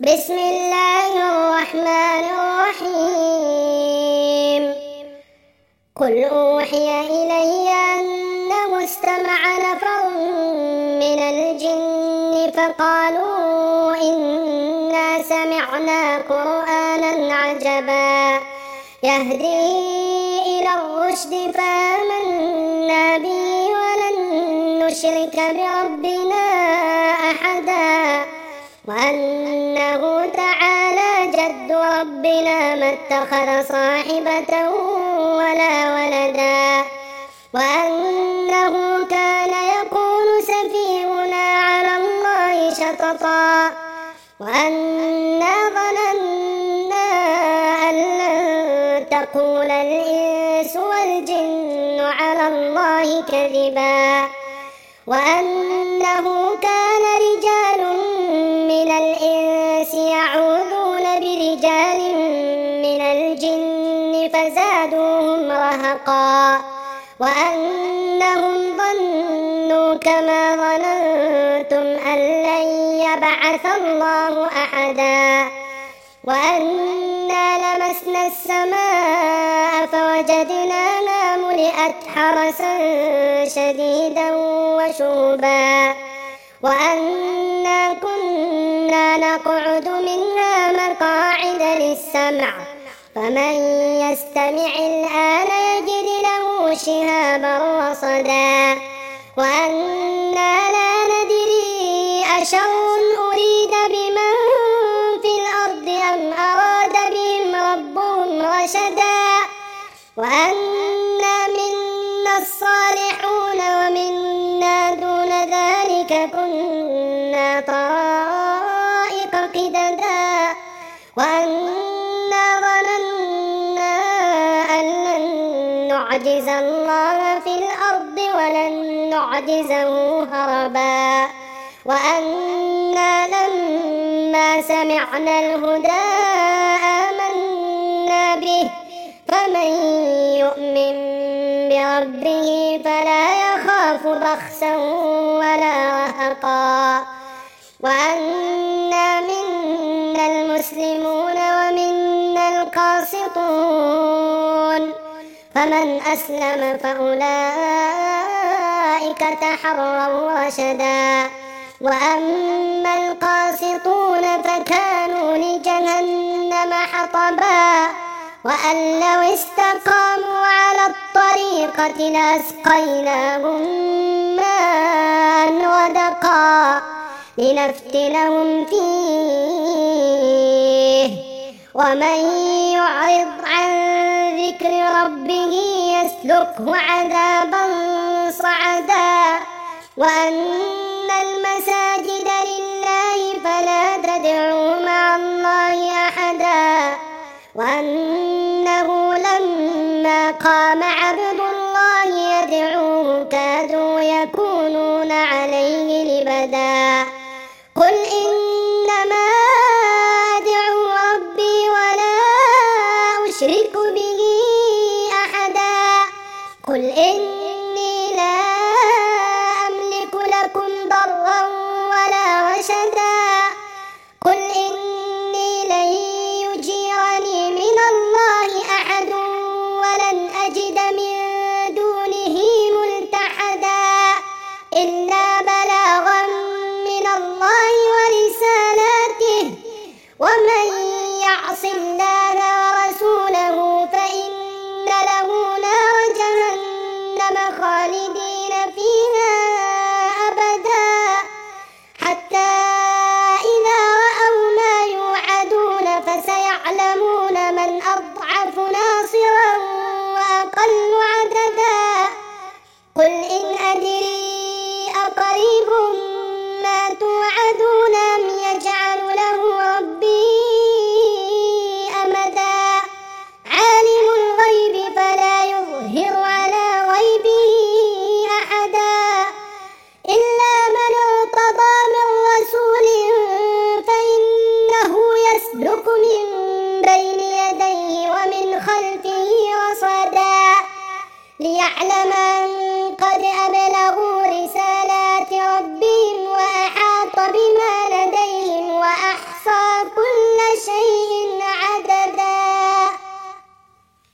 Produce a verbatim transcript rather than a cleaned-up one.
بسم الله الرحمن الرحيم. قل أوحي إلي أنه استمع نفر من الجن فقالوا إنا سمعنا قرآنا عجبا يهدي إلى الرشد فآمنا به ولن نشرك بربنا أحدا وأنه تعالى جد ربنا ما اتخذ صاحبة ولا ولدا وأنه كان يقول سفيهنا على الله شططا وأنا ظننا أن لن تقول الإنس والجن على الله كذبا وأنه كان رجال من الإنس يعوذون برجال من الجن فزادوهم رهقا وأنهم ظنوا كما ظننتم أن لن يبعث الله أحدا وأنا لمسنا السماء فوجدناها ملئت حرسا شديدا وشهبا وأنا كنا نقعد منها مقاعد للسمع فمن يستمع الآن يجد له شهابا رصدا وأنا لا ندري أشر أريد بمن في الأرض أم أراد بهم ربهم رشدا وأنا منا الصالحون ومنا دون ذلك كنا طرائق قددا وأنا ظننا أن لن نعجز الله في الأرض ولن نعجزه هربا وأنا لما سمعنا الهدى آمنا به فمن يؤمن بربه فلا يخاف بخسا ولا رهقا وأنا منا المسلمون ومنا القاسطون فمن أسلم فأولئك تحروا رشدا وأما القاسطون فكانوا لجهنم حطبا وأن لو استقاموا على الطريقة لأسقيناهم ماء غدقا لنفتنهم فيه ومن يعرض عن ذكر ربه يسلكه عذابا صعدا وأن المساجد لله فلا تدعوا مع الله أحدا وأنه لما قام عبد الله يدعوه كادوا يكونون عليه لبدا قل إنما أدعو ربي ولا أشرك به أحدا قل إني لا أملك لكم ضرا ولا رشدا قل إني لن يجيرني من الله أحد ولن أجد من دونه ملتحدا إلا بلاغا من الله ورسالاته ومن يعص الله